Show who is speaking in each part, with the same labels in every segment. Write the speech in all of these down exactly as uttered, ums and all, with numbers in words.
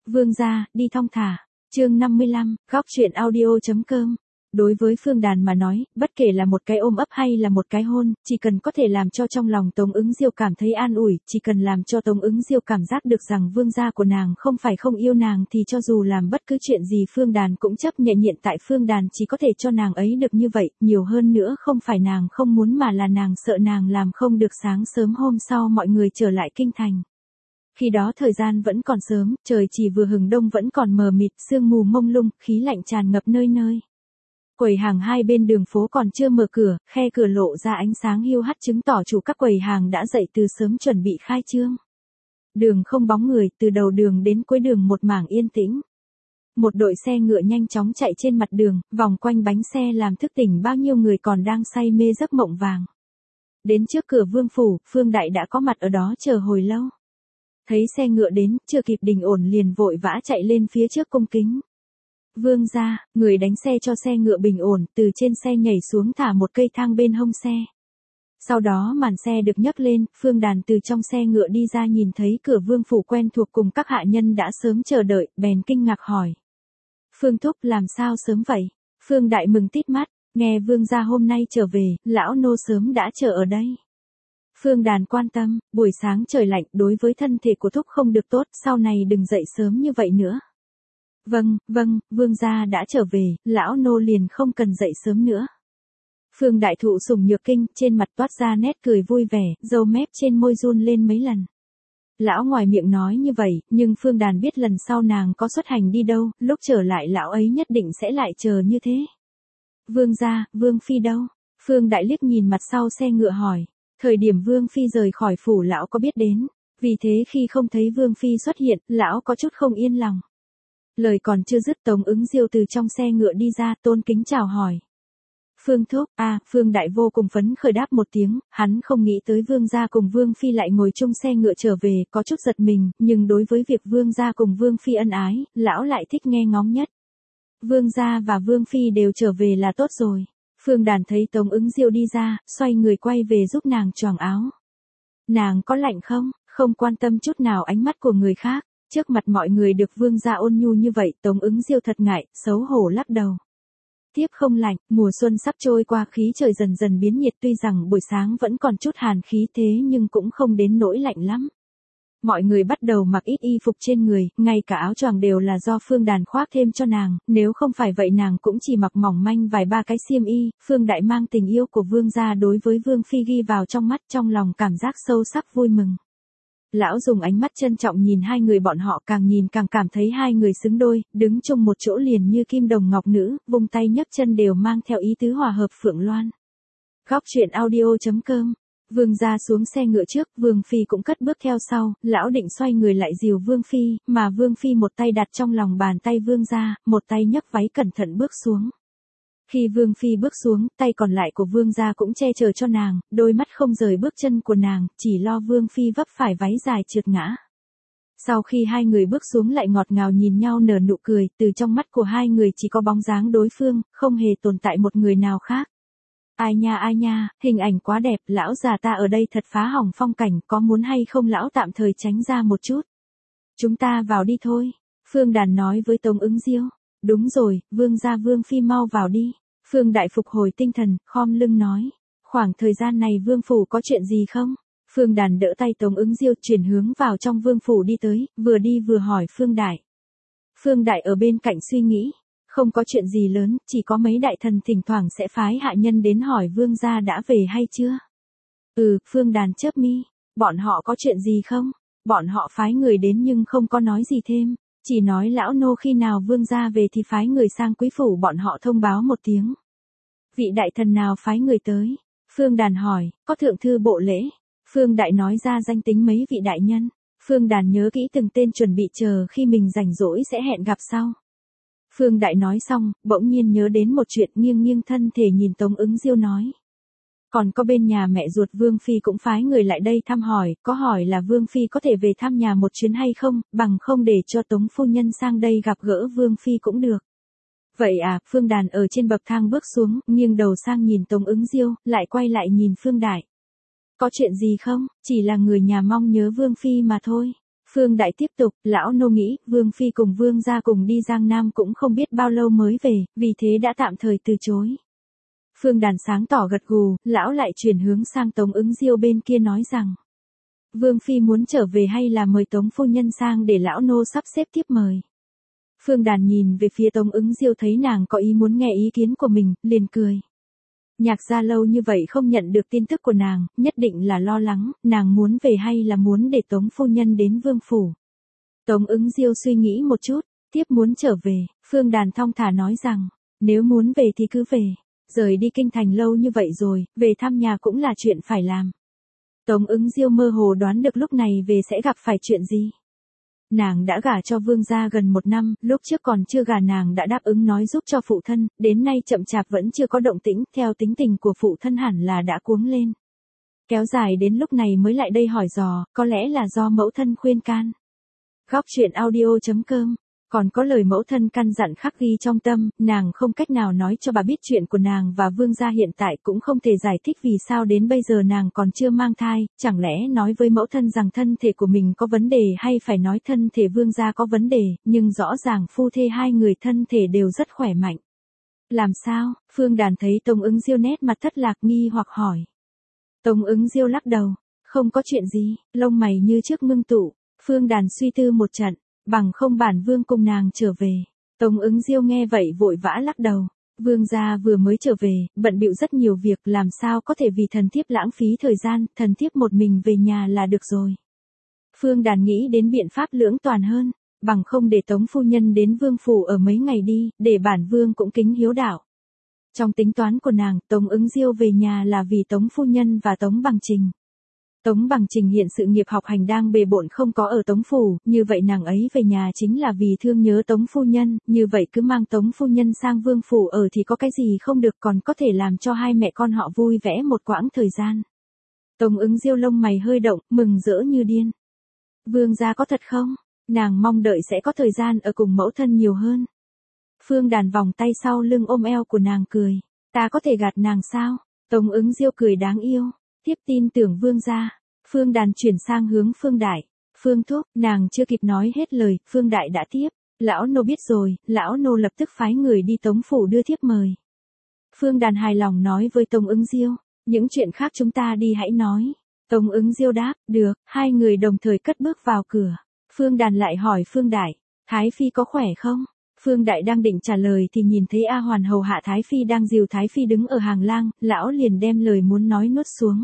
Speaker 1: Vương gia, đi thong thả. Chương năm mươi lăm, góc truyện audio chấm com. Đối với Phương Đàn mà nói, bất kể là một cái ôm ấp hay là một cái hôn, chỉ cần có thể làm cho trong lòng Tống Ứng Diêu cảm thấy an ủi, chỉ cần làm cho Tống Ứng Diêu cảm giác được rằng vương gia của nàng không phải không yêu nàng thì cho dù làm bất cứ chuyện gì Phương Đàn cũng chấp nhận. Hiện tại Phương Đàn chỉ có thể cho nàng ấy được như vậy, nhiều hơn nữa không phải nàng không muốn mà là nàng sợ nàng làm không được. Sáng sớm hôm sau mọi người trở lại kinh thành. Khi đó thời gian vẫn còn sớm, trời chỉ vừa hừng đông vẫn còn mờ mịt, sương mù mông lung, khí lạnh tràn ngập nơi nơi. Quầy hàng hai bên đường phố còn chưa mở cửa, khe cửa lộ ra ánh sáng hiu hắt chứng tỏ chủ các quầy hàng đã dậy từ sớm chuẩn bị khai trương. Đường không bóng người, từ đầu đường đến cuối đường một mảng yên tĩnh. Một đội xe ngựa nhanh chóng chạy trên mặt đường, vòng quanh bánh xe làm thức tỉnh bao nhiêu người còn đang say mê giấc mộng vàng. Đến trước cửa vương phủ, Phương Đại đã có mặt ở đó chờ hồi lâu. Thấy xe ngựa đến, chưa kịp đình ổn liền vội vã chạy lên phía trước cung kính. Vương gia, người đánh xe cho xe ngựa bình ổn, từ trên xe nhảy xuống thả một cây thang bên hông xe. Sau đó màn xe được nhấc lên, Phương Đàn từ trong xe ngựa đi ra nhìn thấy cửa vương phủ quen thuộc cùng các hạ nhân đã sớm chờ đợi, bèn kinh ngạc hỏi. Phương thúc làm sao sớm vậy? Phương Đại mừng tít mắt, nghe vương gia hôm nay trở về, lão nô sớm đã chờ ở đây. Phương Đàn quan tâm, buổi sáng trời lạnh đối với thân thể của thúc không được tốt, sau này đừng dậy sớm như vậy nữa. Vâng, vâng, vương gia đã trở về, lão nô liền không cần dậy sớm nữa. Phương Đại thụ sủng nhược kinh, trên mặt toát ra nét cười vui vẻ, râu mép trên môi run lên mấy lần. Lão ngoài miệng nói như vậy, nhưng Phương Đàn biết lần sau nàng có xuất hành đi đâu, lúc trở lại lão ấy nhất định sẽ lại chờ như thế. Vương gia, vương phi đâu? Phương Đại liếc nhìn mặt sau xe ngựa hỏi. Thời điểm Vương Phi rời khỏi phủ lão có biết đến, vì thế khi không thấy Vương Phi xuất hiện, lão có chút không yên lòng. Lời còn chưa dứt Tống Ứng Diêu từ trong xe ngựa đi ra, tôn kính chào hỏi. Phương thúc, à, Phương Đại vô cùng phấn khởi đáp một tiếng, hắn không nghĩ tới Vương gia cùng Vương Phi lại ngồi chung xe ngựa trở về, có chút giật mình, nhưng đối với việc Vương gia cùng Vương Phi ân ái, lão lại thích nghe ngóng nhất. Vương gia và Vương Phi đều trở về là tốt rồi. Phương Đàn thấy Tống Ứng Diêu đi ra, xoay người quay về giúp nàng choàng áo. Nàng có lạnh không? Không quan tâm chút nào ánh mắt của người khác, trước mặt mọi người được vương gia ôn nhu như vậy, Tống Ứng Diêu thật ngại, xấu hổ lắc đầu. Tiếp không lạnh, mùa xuân sắp trôi qua, khí trời dần dần biến nhiệt, tuy rằng buổi sáng vẫn còn chút hàn khí thế nhưng cũng không đến nỗi lạnh lắm. Mọi người bắt đầu mặc ít y phục trên người, ngay cả áo choàng đều là do Phương Đàn khoác thêm cho nàng, nếu không phải vậy nàng cũng chỉ mặc mỏng manh vài ba cái xiêm y. Phương Đại mang tình yêu của vương gia đối với Vương Phi ghi vào trong mắt, trong lòng cảm giác sâu sắc vui mừng. Lão dùng ánh mắt trân trọng nhìn hai người bọn họ, càng nhìn càng cảm thấy hai người xứng đôi, đứng chung một chỗ liền như kim đồng ngọc nữ, vung tay nhấc chân đều mang theo ý tứ hòa hợp Phượng Loan. Góc truyện audio chấm com. Vương gia xuống xe ngựa trước, Vương Phi cũng cất bước theo sau, lão định xoay người lại dìu Vương Phi, mà Vương Phi một tay đặt trong lòng bàn tay vương gia, một tay nhấc váy cẩn thận bước xuống. Khi Vương Phi bước xuống, tay còn lại của vương gia cũng che chở cho nàng, đôi mắt không rời bước chân của nàng, chỉ lo Vương Phi vấp phải váy dài trượt ngã. Sau khi hai người bước xuống lại ngọt ngào nhìn nhau nở nụ cười, từ trong mắt của hai người chỉ có bóng dáng đối phương, không hề tồn tại một người nào khác. Ai nha ai nha, hình ảnh quá đẹp, lão già ta ở đây thật phá hỏng phong cảnh, có muốn hay không lão tạm thời tránh ra một chút. Chúng ta vào đi thôi. Phương Đàn nói với Tống Ứng Diêu. Đúng rồi, vương gia Vương Phi mau vào đi. Phương Đại phục hồi tinh thần, khom lưng nói. Khoảng thời gian này vương phủ có chuyện gì không? Phương Đàn đỡ tay Tống Ứng Diêu chuyển hướng vào trong vương phủ đi tới, vừa đi vừa hỏi Phương Đại. Phương Đại ở bên cạnh suy nghĩ. Không có chuyện gì lớn, chỉ có mấy đại thần thỉnh thoảng sẽ phái hạ nhân đến hỏi vương gia đã về hay chưa. Ừ, Phương Đàn chớp mi, bọn họ có chuyện gì không? Bọn họ phái người đến nhưng không có nói gì thêm, chỉ nói lão nô khi nào vương gia về thì phái người sang quý phủ bọn họ thông báo một tiếng. Vị đại thần nào phái người tới? Phương Đàn hỏi, có thượng thư bộ lễ. Phương Đại nói ra danh tính mấy vị đại nhân. Phương Đàn nhớ kỹ từng tên chuẩn bị chờ khi mình rảnh rỗi sẽ hẹn gặp sau. Phương Đại nói xong, bỗng nhiên nhớ đến một chuyện, nghiêng nghiêng thân thể nhìn Tống Ứng Diêu nói. Còn có bên nhà mẹ ruột Vương Phi cũng phái người lại đây thăm hỏi, có hỏi là Vương Phi có thể về thăm nhà một chuyến hay không, bằng không để cho Tống phu nhân sang đây gặp gỡ Vương Phi cũng được. Vậy à, Phương Đàn ở trên bậc thang bước xuống, nghiêng đầu sang nhìn Tống Ứng Diêu, lại quay lại nhìn Phương Đại. Có chuyện gì không, chỉ là người nhà mong nhớ Vương Phi mà thôi. Phương Đại tiếp tục, lão nô nghĩ, Vương Phi cùng Vương gia cùng đi Giang Nam cũng không biết bao lâu mới về, vì thế đã tạm thời từ chối. Phương Đàn sáng tỏ gật gù, lão lại chuyển hướng sang Tống Ứng Diêu bên kia nói rằng. Vương Phi muốn trở về hay là mời Tống phu nhân sang để lão nô sắp xếp tiếp mời. Phương Đàn nhìn về phía Tống Ứng Diêu thấy nàng có ý muốn nghe ý kiến của mình, liền cười. Nhạc gia lâu như vậy không nhận được tin tức của nàng, nhất định là lo lắng, nàng muốn về hay là muốn để Tống phu nhân đến vương phủ. Tống Ứng Diêu suy nghĩ một chút, tiếp muốn trở về, Phương Đàn thong thả nói rằng, nếu muốn về thì cứ về, rời đi kinh thành lâu như vậy rồi, về thăm nhà cũng là chuyện phải làm. Tống Ứng Diêu mơ hồ đoán được lúc này về sẽ gặp phải chuyện gì. Nàng đã gả cho vương gia gần một năm, lúc trước còn chưa gả nàng đã đáp ứng nói giúp cho phụ thân, đến nay chậm chạp vẫn chưa có động tĩnh, theo tính tình của phụ thân hẳn là đã cuống lên. Kéo dài đến lúc này mới lại đây hỏi dò, có lẽ là do mẫu thân khuyên can. Góc truyện audio chấm com, còn có lời mẫu thân căn dặn khắc ghi trong tâm, nàng không cách nào nói cho bà biết chuyện của nàng và vương gia hiện tại cũng không thể giải thích vì sao đến bây giờ nàng còn chưa mang thai, chẳng lẽ nói với mẫu thân rằng thân thể của mình có vấn đề hay phải nói thân thể vương gia có vấn đề, nhưng rõ ràng phu thê hai người thân thể đều rất khỏe mạnh. Làm sao? Phương Đàn thấy Tống Ứng Diêu nét mặt thất lạc nghi hoặc hỏi. Tống Ứng Diêu lắc đầu, không có chuyện gì, lông mày như trước ngưng tụ. Phương Đàn suy tư một trận, bằng không bản vương cùng nàng trở về. Tống Ứng Diêu nghe vậy vội vã lắc đầu. Vương gia vừa mới trở về, bận bịu rất nhiều việc, làm sao có thể vì thần thiếp lãng phí thời gian, thần thiếp một mình về nhà là được rồi. Phương Đàn nghĩ đến biện pháp lưỡng toàn hơn, bằng không để Tống phu nhân đến vương phủ ở mấy ngày đi, để bản vương cũng kính hiếu đạo. Trong tính toán của nàng, Tống Ứng Diêu về nhà là vì Tống phu nhân và Tống Bằng Trình. Tống Bằng Trình hiện sự nghiệp học hành đang bề bộn không có ở Tống phủ, như vậy nàng ấy về nhà chính là vì thương nhớ Tống phu nhân, như vậy cứ mang Tống phu nhân sang vương phủ ở thì có cái gì không được, còn có thể làm cho hai mẹ con họ vui vẻ một quãng thời gian. Tống Ứng Diêu lông mày hơi động, mừng rỡ như điên. Vương gia có thật không? Nàng mong đợi sẽ có thời gian ở cùng mẫu thân nhiều hơn. Phương Đàn vòng tay sau lưng ôm eo của nàng cười. Ta có thể gạt nàng sao? Tống Ứng Diêu cười đáng yêu. Tiếp tin tưởng vương gia. Phương Đàn chuyển sang hướng Phương Đại. Phương thúc, nàng chưa kịp nói hết lời, Phương Đại đã tiếp. Lão nô biết rồi, lão nô lập tức phái người đi Tống phủ đưa thiếp mời. Phương Đàn hài lòng nói với Tống Ứng Diêu, những chuyện khác chúng ta đi hãy nói. Tống Ứng Diêu đáp, được, hai người đồng thời cất bước vào cửa. Phương Đàn lại hỏi Phương Đại, Thái Phi có khỏe không? Phương Đại đang định trả lời thì nhìn thấy A Hoàn hầu hạ Thái Phi đang dìu Thái Phi đứng ở hàng lang, lão liền đem lời muốn nói nuốt xuống.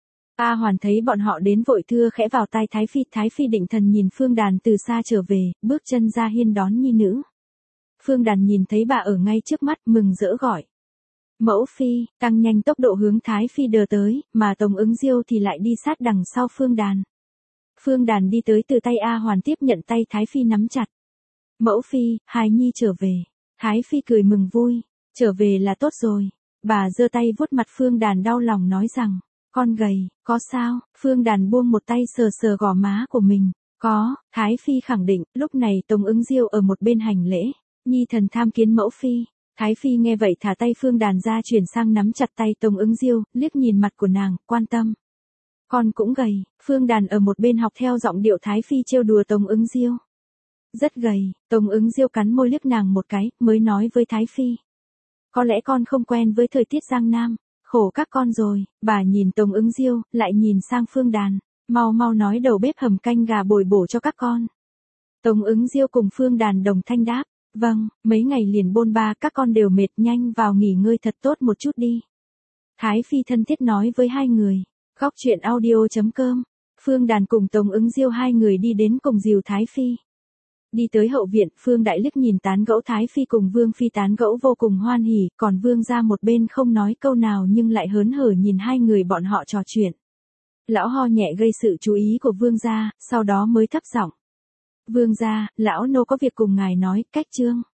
Speaker 1: A Hoàn thấy bọn họ đến vội thưa khẽ vào tai Thái Phi, Thái Phi định thần nhìn Phương Đàn từ xa trở về, bước chân ra hiên đón nhi nữ. Phương Đàn nhìn thấy bà ở ngay trước mắt, mừng rỡ gọi. Mẫu Phi, tăng nhanh tốc độ hướng Thái Phi đờ tới, mà Tống Ứng Diêu thì lại đi sát đằng sau Phương Đàn. Phương Đàn đi tới từ tay A Hoàn tiếp nhận tay Thái Phi nắm chặt. Mẫu Phi, hài nhi trở về. Thái Phi cười mừng vui, trở về là tốt rồi. Bà giơ tay vuốt mặt Phương Đàn đau lòng nói rằng, con gầy, có sao? Phương Đàn buông một tay sờ sờ gò má của mình. Có, Thái Phi khẳng định, lúc này Tống Ứng Diêu ở một bên hành lễ. Nhi thần tham kiến mẫu Phi. Thái Phi nghe vậy thả tay Phương Đàn ra chuyển sang nắm chặt tay Tống Ứng Diêu, liếc nhìn mặt của nàng, quan tâm. Con cũng gầy, Phương Đàn ở một bên học theo giọng điệu Thái Phi trêu đùa Tống Ứng Diêu. Rất gầy, Tống Ứng Diêu cắn môi liếc nàng một cái, mới nói với Thái Phi. Có lẽ con không quen với thời tiết Giang Nam, khổ các con rồi. Bà nhìn Tống Ứng Diêu, lại nhìn sang Phương Đàn, mau mau nói đầu bếp hầm canh gà bồi bổ cho các con. Tống Ứng Diêu cùng Phương Đàn đồng thanh đáp, vâng, mấy ngày liền bôn ba các con đều mệt, nhanh vào nghỉ ngơi thật tốt một chút đi. Thái Phi thân thiết nói với hai người. Góc truyện audio chấm com, Phương Đàn cùng Tống Ứng Diêu hai người đi đến cùng dìu Thái Phi. Đi tới hậu viện, Phương Đại liếc nhìn tán gẫu Thái Phi cùng Vương Phi tán gẫu vô cùng hoan hỉ, còn Vương ra một bên không nói câu nào nhưng lại hớn hở nhìn hai người bọn họ trò chuyện. Lão ho nhẹ gây sự chú ý của Vương gia, sau đó mới thấp giọng. Vương gia, lão nô có việc cùng ngài nói, cách trương.